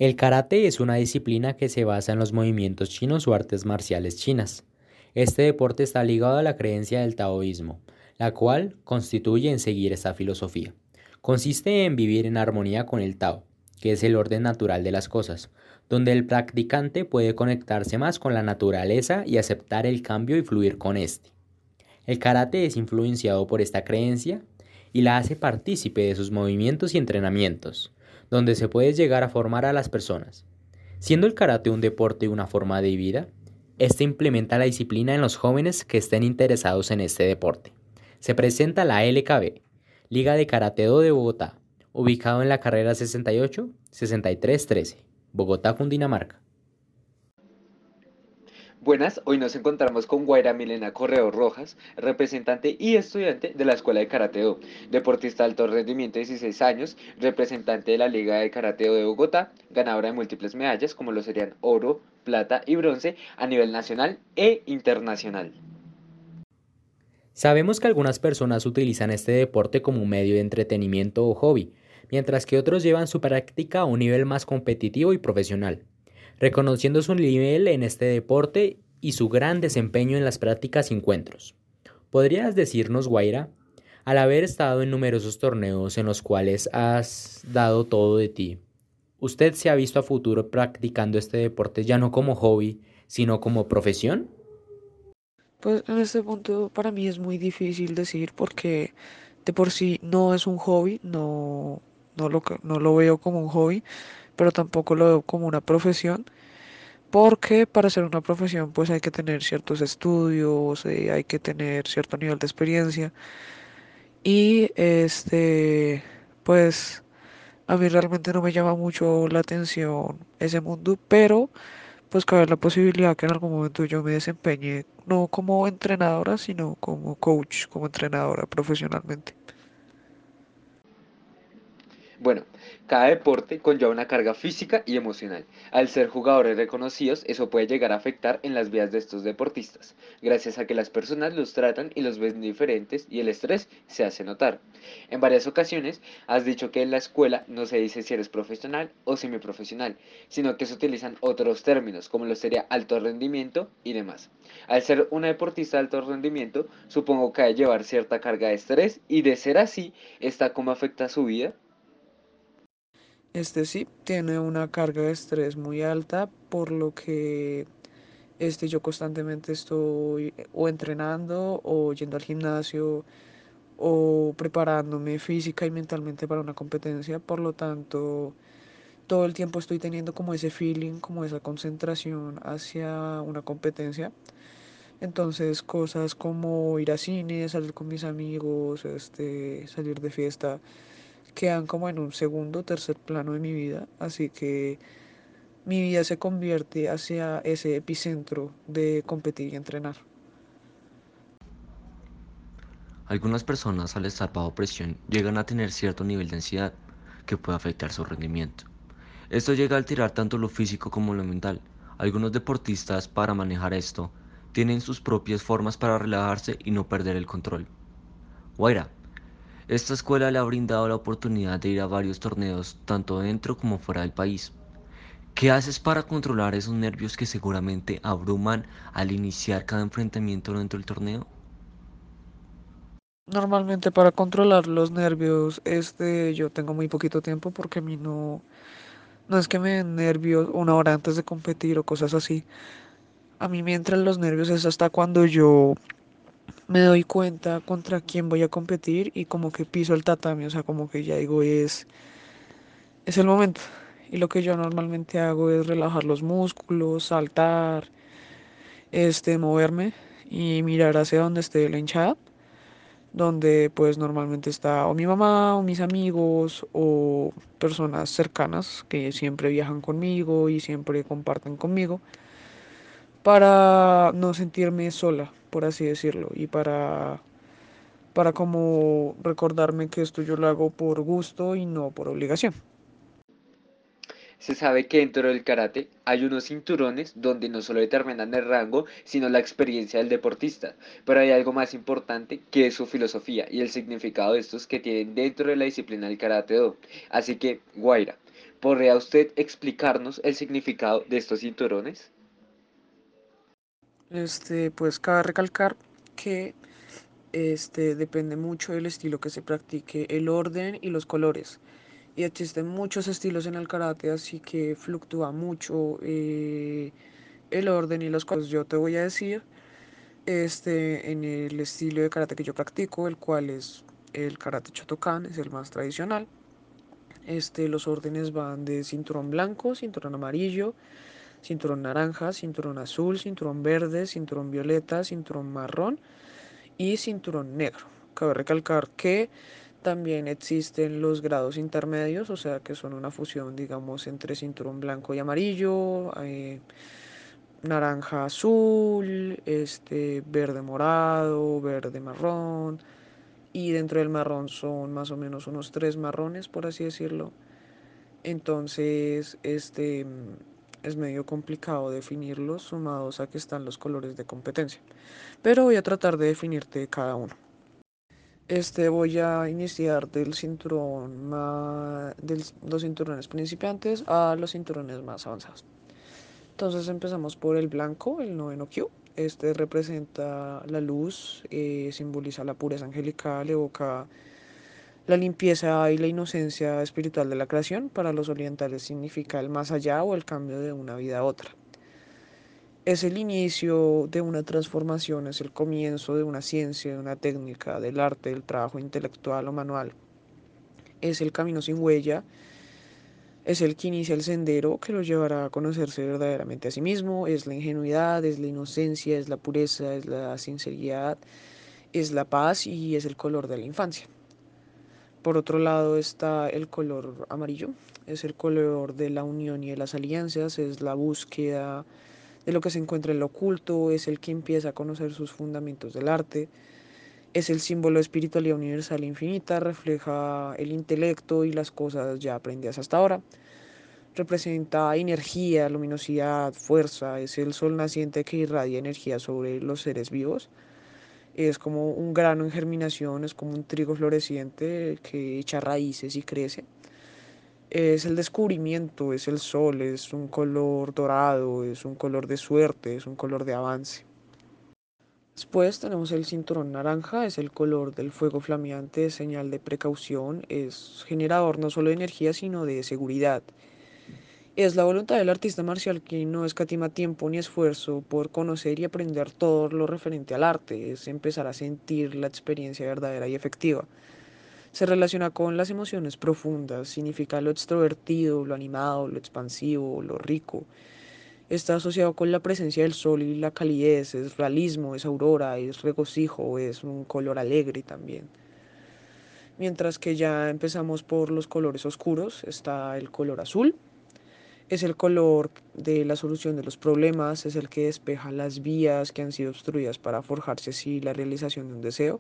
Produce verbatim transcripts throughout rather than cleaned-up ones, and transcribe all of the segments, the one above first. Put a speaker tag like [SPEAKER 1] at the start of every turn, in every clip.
[SPEAKER 1] El karate es una disciplina que se basa en los movimientos chinos o artes marciales chinas. Este deporte está ligado a la creencia del taoísmo, la cual constituye en seguir esta filosofía. Consiste en vivir en armonía con el Tao, que es el orden natural de las cosas, donde el practicante puede conectarse más con la naturaleza y aceptar el cambio y fluir con éste. El karate es influenciado por esta creencia y la hace partícipe de sus movimientos y entrenamientos, donde se puede llegar a formar a las personas. Siendo el karate un deporte y una forma de vida, este implementa la disciplina en los jóvenes que estén interesados en este deporte. Se presenta la L K B, Liga de Karate-Do de Bogotá, ubicado en la carrera sesenta y ocho sesenta y tres trece, Bogotá, Cundinamarca.
[SPEAKER 2] Buenas, hoy nos encontramos con Guaira Milena Correo Rojas, representante y estudiante de la Escuela de Karate Do, deportista de alto rendimiento de dieciséis años, representante de la Liga de Karate Do de Bogotá, ganadora de múltiples medallas como lo serían oro, plata y bronce a nivel nacional e internacional.
[SPEAKER 1] Sabemos que algunas personas utilizan este deporte como un medio de entretenimiento o hobby, mientras que otros llevan su práctica a un nivel más competitivo y profesional, reconociendo su nivel en este deporte y su gran desempeño en las prácticas y encuentros. ¿Podrías decirnos, Guaira, al haber estado en numerosos torneos en los cuales has dado todo de ti, usted se ha visto a futuro practicando este deporte ya no como hobby, sino como profesión?
[SPEAKER 3] Pues en este punto para mí es muy difícil decir porque de por sí no es un hobby, no, no lo, que- no lo veo como un hobby, pero tampoco lo veo como una profesión, porque para ser una profesión pues hay que tener ciertos estudios, eh, hay que tener cierto nivel de experiencia y este pues a mí realmente no me llama mucho la atención ese mundo, pero pues cabe la posibilidad que en algún momento yo me desempeñe no como entrenadora, sino como coach, como entrenadora profesionalmente.
[SPEAKER 2] Bueno, cada deporte conlleva una carga física y emocional. Al ser jugadores reconocidos, eso puede llegar a afectar en las vidas de estos deportistas, gracias a que las personas los tratan y los ven diferentes y el estrés se hace notar. En varias ocasiones has dicho que en la escuela no se dice si eres profesional o semiprofesional, sino que se utilizan otros términos, como lo sería alto rendimiento y demás. Al ser una deportista de alto rendimiento, supongo que debe llevar cierta carga de estrés y de ser así, ¿esta cómo afecta su vida?
[SPEAKER 3] Este sí tiene una carga de estrés muy alta, por lo que este yo constantemente estoy o entrenando o yendo al gimnasio o preparándome física y mentalmente para una competencia, por lo tanto todo el tiempo estoy teniendo como ese feeling, como esa concentración hacia una competencia. Entonces, cosas como ir a cine, salir con mis amigos, este, salir de fiesta, quedan como en un segundo o tercer plano de mi vida. Así que mi vida se convierte hacia ese epicentro de competir y entrenar.
[SPEAKER 4] Algunas personas al estar bajo presión llegan a tener cierto nivel de ansiedad que puede afectar su rendimiento. Esto llega a alterar tanto lo físico como lo mental. Algunos deportistas para manejar esto tienen sus propias formas para relajarse y no perder el control. Guaira, esta escuela le ha brindado la oportunidad de ir a varios torneos tanto dentro como fuera del país. ¿Qué haces para controlar esos nervios que seguramente abruman al iniciar cada enfrentamiento dentro del torneo?
[SPEAKER 3] Normalmente para controlar los nervios, este, yo tengo muy poquito tiempo porque a mí no, no es que me den nervios una hora antes de competir o cosas así. A mí me entran los nervios es hasta cuando yo me doy cuenta contra quién voy a competir y como que piso el tatami, o sea, como que ya digo es, es el momento. Y lo que yo normalmente hago es relajar los músculos, saltar, este, moverme y mirar hacia donde esté la hinchada, donde pues normalmente está o mi mamá o mis amigos o personas cercanas que siempre viajan conmigo y siempre comparten conmigo para no sentirme sola, por así decirlo, y para para como recordarme que esto yo lo hago por gusto y no por obligación.
[SPEAKER 2] Se sabe que dentro del karate hay unos cinturones donde no solo determinan el rango, sino la experiencia del deportista. Pero hay algo más importante que es su filosofía y el significado de estos que tienen dentro de la disciplina del karate do. Así que, Guaira, ¿Podría usted explicarnos el significado de estos cinturones?
[SPEAKER 3] Este, pues cabe recalcar que este depende mucho del estilo que se practique, el orden y los colores. Y existen muchos estilos en el karate, así que fluctúa mucho eh, el orden y los colores. Yo te voy a decir, este, en el estilo de karate que yo practico, el cual es el karate Shotokan, es el más tradicional. Este, los órdenes van de cinturón blanco, cinturón amarillo, cinturón naranja, cinturón azul, cinturón verde, cinturón violeta, cinturón marrón y cinturón negro. Cabe recalcar que también existen los grados intermedios, o sea que son una fusión, digamos, entre cinturón blanco y amarillo, eh, naranja azul, este, verde morado, verde marrón, y dentro del marrón son más o menos unos tres marrones, por así decirlo. Entonces, este es medio complicado definirlos, sumados a que están los colores de competencia. Pero voy a tratar de definirte cada uno. Este voy a iniciar del cinturón más, de los cinturones principiantes a los cinturones más avanzados. Entonces empezamos por el blanco, el noveno Q. Este representa la luz, eh, simboliza la pureza angelical, evoca la limpieza y la inocencia espiritual de la creación. Para los orientales significa el más allá o el cambio de una vida a otra. Es el inicio de una transformación, es el comienzo de una ciencia, de una técnica, del arte, del trabajo intelectual o manual. Es el camino sin huella, es el que inicia el sendero que lo llevará a conocerse verdaderamente a sí mismo, es la ingenuidad, es la inocencia, es la pureza, es la sinceridad, es la paz y es el color de la infancia. Por otro lado está el color amarillo, es el color de la unión y de las alianzas, es la búsqueda de lo que se encuentra en lo oculto, es el que empieza a conocer sus fundamentos del arte, es el símbolo de espiritualidad universal e infinita, refleja el intelecto y las cosas ya aprendidas hasta ahora, representa energía, luminosidad, fuerza, es el sol naciente que irradia energía sobre los seres vivos, es como un grano en germinación, es como un trigo floreciente que echa raíces y crece. Es el descubrimiento, es el sol, es un color dorado, es un color de suerte, es un color de avance. Después tenemos el cinturón naranja, es el color del fuego flameante, es señal de precaución, es generador no solo de energía sino de seguridad. Es la voluntad del artista marcial que no escatima tiempo ni esfuerzo por conocer y aprender todo lo referente al arte, es empezar a sentir la experiencia verdadera y efectiva. Se relaciona con las emociones profundas, significa lo extrovertido, lo animado, lo expansivo, lo rico. Está asociado con la presencia del sol y la calidez, es realismo, es aurora, es regocijo, es un color alegre también. Mientras que ya empezamos por los colores oscuros, está el color azul. Es el color de la solución de los problemas, es el que despeja las vías que han sido obstruidas para forjarse así la realización de un deseo.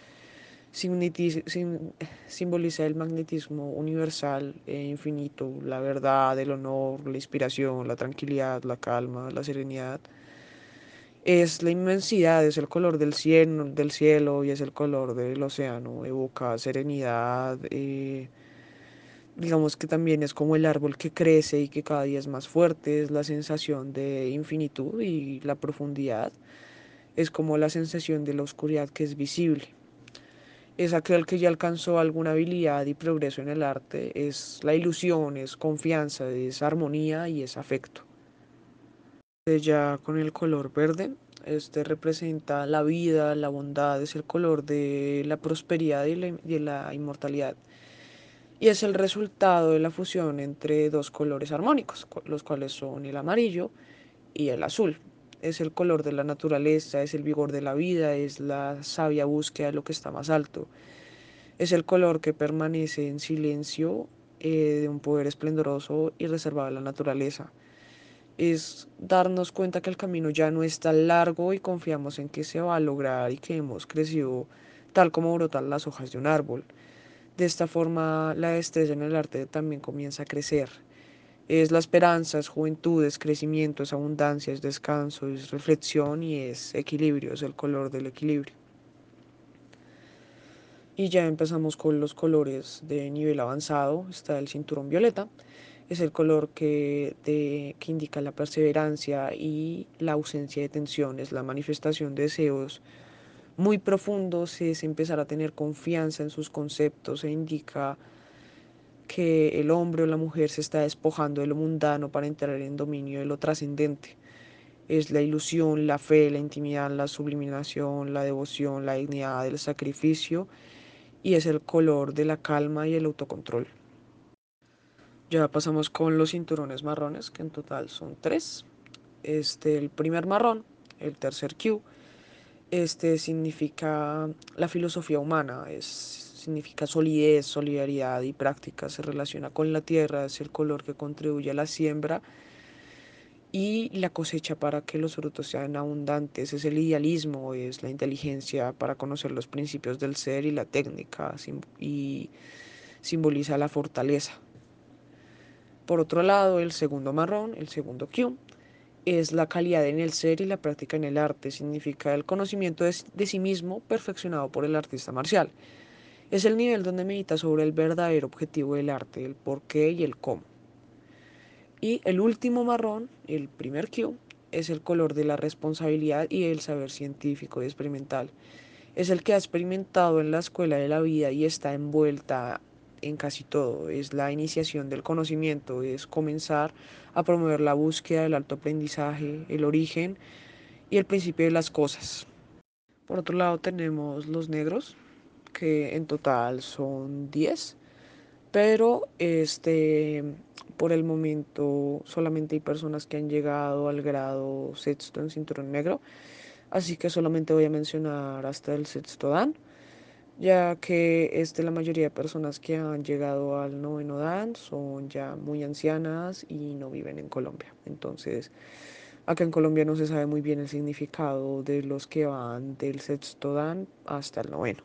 [SPEAKER 3] Simboliza el magnetismo universal e infinito, la verdad, el honor, la inspiración, la tranquilidad, la calma, la serenidad. Es la inmensidad, es el color del cielo, del cielo y es el color del océano, evoca serenidad, eh, digamos que también es como el árbol que crece y que cada día es más fuerte, es la sensación de infinitud y la profundidad, es como la sensación de la oscuridad que es visible. Es aquel que ya alcanzó alguna habilidad y progreso en el arte, es la ilusión, es confianza, es armonía y es afecto. Ya con el color verde, este representa la vida, la bondad, es el color de la prosperidad y la, y la inmortalidad. Y es el resultado de la fusión entre dos colores armónicos, los cuales son el amarillo y el azul. Es el color de la naturaleza, es el vigor de la vida, es la sabia búsqueda de lo que está más alto. Es el color que permanece en silencio eh, de un poder esplendoroso y reservado a la naturaleza. Es darnos cuenta que el camino ya no es tan largo y confiamos en que se va a lograr y que hemos crecido tal como brotan las hojas de un árbol. De esta forma, la destreza en el arte también comienza a crecer. Es la esperanza, es juventud, es crecimiento, es abundancia, es descanso, es reflexión y es equilibrio, es el color del equilibrio. Y ya empezamos con los colores de nivel avanzado. Está el cinturón violeta. Es el color que, de- que indica la perseverancia y la ausencia de tensión. Es la manifestación de deseos muy profundos, es empezar a tener confianza en sus conceptos e indica que el hombre o la mujer se está despojando de lo mundano para entrar en dominio de lo trascendente. Es la ilusión, la fe, la intimidad, la subliminación, la devoción, la dignidad, el sacrificio y es el color de la calma y el autocontrol. Ya pasamos con los cinturones marrones, que en total son tres. Este, el primer marrón, el tercer Q, este significa la filosofía humana, es, significa solidez, solidaridad y práctica, se relaciona con la tierra, es el color que contribuye a la siembra y la cosecha para que los frutos sean abundantes, es el idealismo, es la inteligencia para conocer los principios del ser y la técnica y simboliza la fortaleza. Por otro lado, el segundo marrón, el segundo Q, es la calidad en el ser y la práctica en el arte, significa el conocimiento de, de sí mismo perfeccionado por el artista marcial. Es el nivel donde medita sobre el verdadero objetivo del arte, el por qué y el cómo. Y el último marrón, el primer Q, es el color de la responsabilidad y el saber científico y experimental. Es el que ha experimentado en la escuela de la vida y está envuelta en casi todo. Es la iniciación del conocimiento, es comenzar a promover la búsqueda del alto aprendizaje, el origen y el principio de las cosas. Por otro lado tenemos los negros, que en total son diez, pero este, por el momento solamente hay personas que han llegado al grado sexto en cinturón negro, así que solamente voy a mencionar hasta el sexto dan, ya que este, la mayoría de personas que han llegado al noveno dan son ya muy ancianas y no viven en Colombia. Entonces, acá en Colombia no se sabe muy bien el significado de los que van del sexto dan hasta el noveno.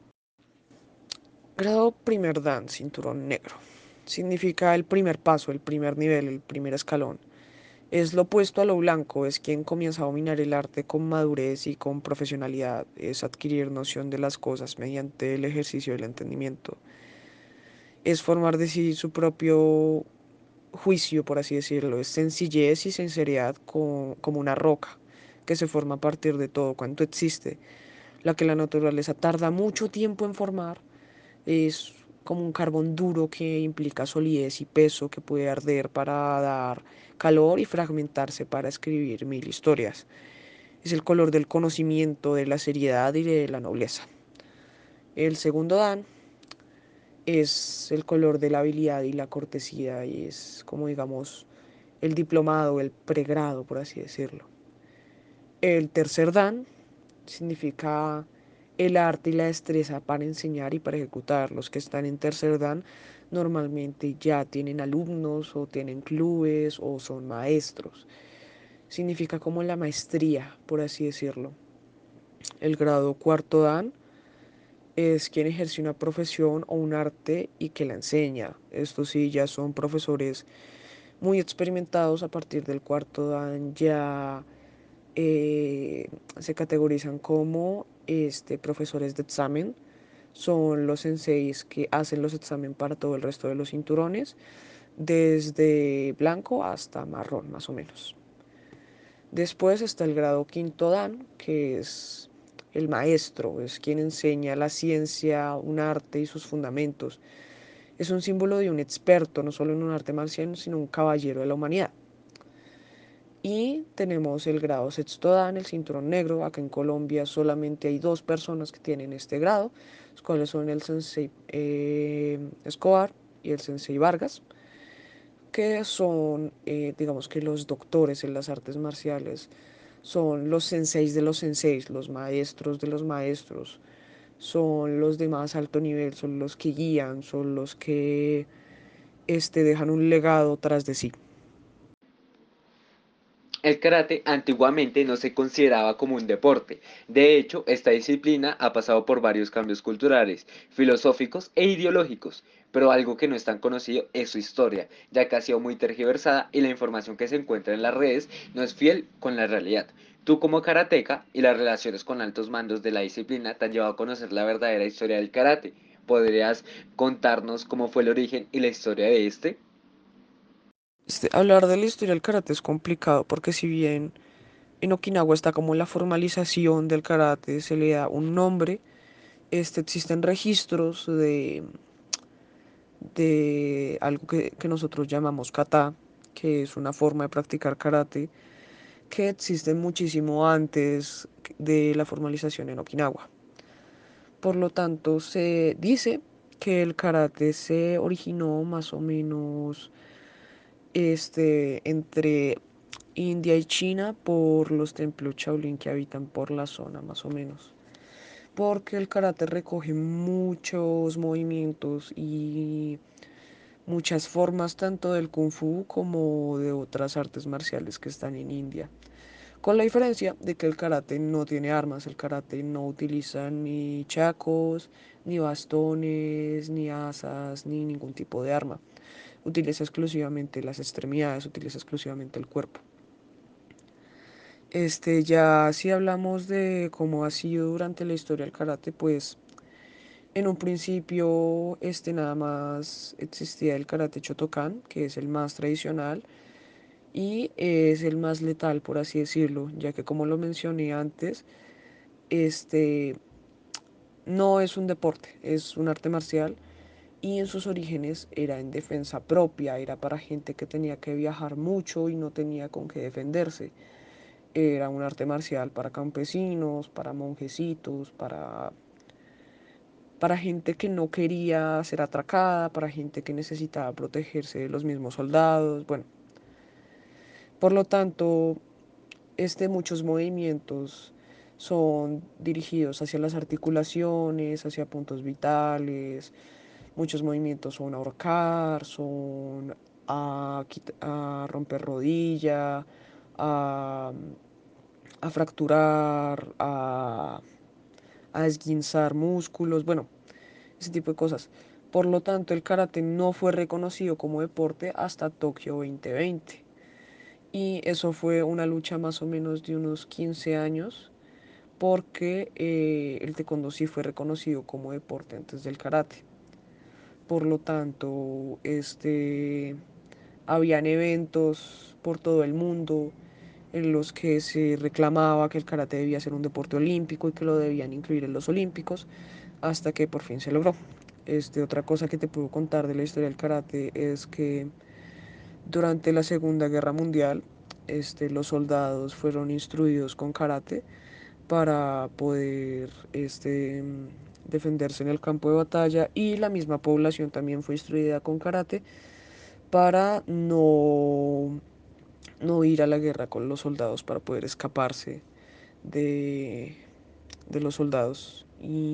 [SPEAKER 3] Grado primer dan, cinturón negro. Significa el primer paso, el primer nivel, el primer escalón. Es lo opuesto a lo blanco, es quien comienza a dominar el arte con madurez y con profesionalidad, es adquirir noción de las cosas mediante el ejercicio del entendimiento. Es formar de sí su propio juicio, por así decirlo, es sencillez y sinceridad como, como una roca que se forma a partir de todo cuanto existe, la que la naturaleza tarda mucho tiempo en formar, es como un carbón duro que implica solidez y peso que puede arder para dar calor y fragmentarse para escribir mil historias. Es el color del conocimiento, de la seriedad y de la nobleza. El segundo dan es el color de la habilidad y la cortesía y es como digamos el diplomado, el pregrado, por así decirlo. El tercer dan significa el arte y la destreza para enseñar y para ejecutar. Los que están en tercer dan normalmente ya tienen alumnos o tienen clubes o son maestros. Significa como la maestría, por así decirlo. El grado cuarto dan es quien ejerce una profesión o un arte y que la enseña. Estos sí ya son profesores muy experimentados. A partir del cuarto dan ya eh, se categorizan como este, profesores de examen. Son los senseis que hacen los exámenes para todo el resto de los cinturones, desde blanco hasta marrón más o menos. Después está el grado quinto dan, que es el maestro, es quien enseña la ciencia, un arte y sus fundamentos. Es un símbolo de un experto, no solo en un arte marcial, sino un caballero de la humanidad. Y tenemos el grado sexto dan, el cinturón negro. Acá en Colombia solamente hay dos personas que tienen este grado, los cuales son el sensei eh, Escobar y el sensei Vargas, que son, eh, digamos que los doctores en las artes marciales, son los senseis de los senseis, los maestros de los maestros, son los de más alto nivel, son los que guían, son los que este, dejan un legado tras de sí.
[SPEAKER 2] El karate antiguamente no se consideraba como un deporte. De hecho, esta disciplina ha pasado por varios cambios culturales, filosóficos e ideológicos, pero algo que no es tan conocido es su historia, ya que ha sido muy tergiversada y la información que se encuentra en las redes no es fiel con la realidad. Tú como karateca y las relaciones con altos mandos de la disciplina te han llevado a conocer la verdadera historia del karate. ¿Podrías contarnos cómo fue el origen y la historia de este?
[SPEAKER 3] Este, hablar de la historia del karate es complicado porque si bien en Okinawa está como la formalización del karate, se le da un nombre, este, existen registros de, de algo que, que nosotros llamamos kata, que es una forma de practicar karate que existe muchísimo antes de la formalización en Okinawa. Por lo tanto, se dice que el karate se originó más o menos este, entre India y China por los templos Shaolin que habitan por la zona, más o menos. Porque el karate recoge muchos movimientos y muchas formas tanto del kung fu como de otras artes marciales que están en India. Con la diferencia de que el karate no tiene armas, el karate no utiliza ni chacos, ni bastones, ni asas, ni ningún tipo de arma. Utiliza exclusivamente las extremidades, utiliza exclusivamente el cuerpo. Este, ya si hablamos de cómo ha sido durante la historia el karate, pues en un principio este nada más existía el karate Shotokan, que es el más tradicional y es el más letal, por así decirlo, ya que como lo mencioné antes, este no es un deporte, es un arte marcial y en sus orígenes era en defensa propia, era para gente que tenía que viajar mucho y no tenía con qué defenderse. Era un arte marcial para campesinos, para monjecitos, para, para gente que no quería ser atracada, para gente que necesitaba protegerse de los mismos soldados. Bueno, por lo tanto, este, muchos movimientos son dirigidos hacia las articulaciones, hacia puntos vitales. Muchos movimientos son ahorcar, son a, a romper rodilla, a, a fracturar, a, a esguinzar músculos, bueno, ese tipo de cosas. Por lo tanto, el karate no fue reconocido como deporte hasta Tokio veinte veinte. Y eso fue una lucha más o menos de unos quince años, porque eh, el taekwondo sí fue reconocido como deporte antes del karate. Por lo tanto, este, habían eventos por todo el mundo en los que se reclamaba que el karate debía ser un deporte olímpico y que lo debían incluir en los olímpicos, hasta que por fin se logró. Este, otra cosa que te puedo contar de la historia del karate es que durante la Segunda Guerra Mundial, este, los soldados fueron instruidos con karate para poder este, defenderse en el campo de batalla y la misma población también fue instruida con karate para no, no ir a la guerra con los soldados, para poder escaparse de, de los soldados.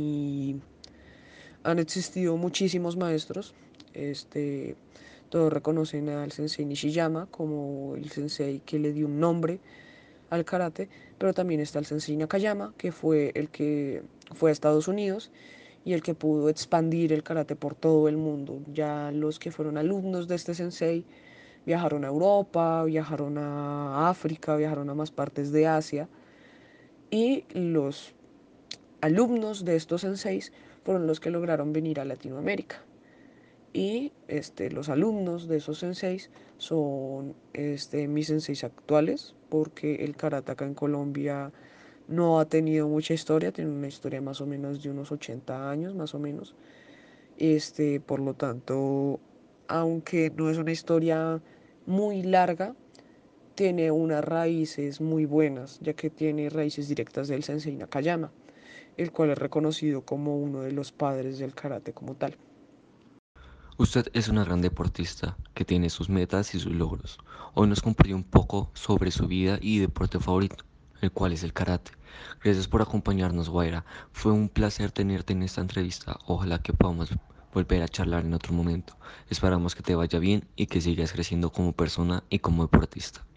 [SPEAKER 3] Y han existido muchísimos maestros. Este, todos reconocen al sensei Nishiyama como el sensei que le dio un nombre al karate, pero también está el sensei Nakayama, que fue el que fue a Estados Unidos y el que pudo expandir el karate por todo el mundo. Ya los que fueron alumnos de este sensei viajaron a Europa, viajaron a África, viajaron a más partes de Asia y los alumnos de estos senseis fueron los que lograron venir a Latinoamérica. Y este, los alumnos de esos senseis son este, mis senseis actuales, porque el karate acá en Colombia no ha tenido mucha historia, tiene una historia más o menos de unos ochenta años, más o menos. Este, por lo tanto, aunque no es una historia muy larga, tiene unas raíces muy buenas, ya que tiene raíces directas del sensei Nakayama, el cual es reconocido como uno de los padres del karate como tal.
[SPEAKER 4] Usted es una gran deportista que tiene sus metas y sus logros. Hoy nos compartió un poco sobre su vida y deporte favorito, el cual es el karate. Gracias por acompañarnos, Guaira. Fue un placer tenerte en esta entrevista. Ojalá que podamos volver a charlar en otro momento. Esperamos que te vaya bien y que sigas creciendo como persona y como deportista.